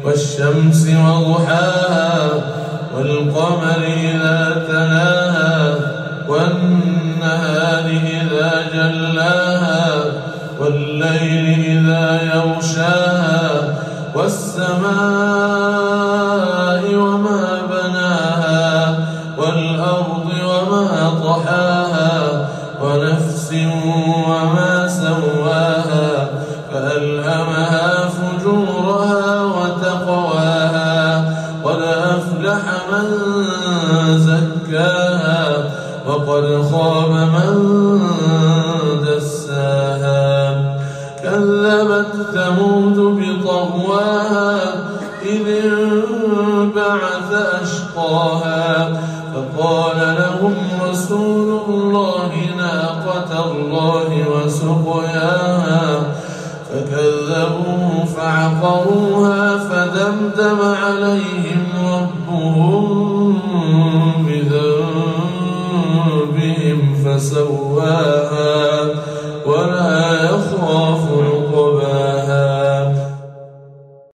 والشمس وضحاها والقمر إذا تلاها والنهار إذا جلاها والليل إذا يغشاها والسماء وما بناها والأرض وما طحاها ونفس وما سواها فألهمها فجورها وتقواها قد أفلح من زكاها وقد خاب من دساها كذبت ثمود بطغواها إذ انبعث أشقاها فقال لهم رسول الله ناقة الله وسقياها فكذبوه فعقروها فدمدم عليهم ربهم بذنبهم فسواها ولا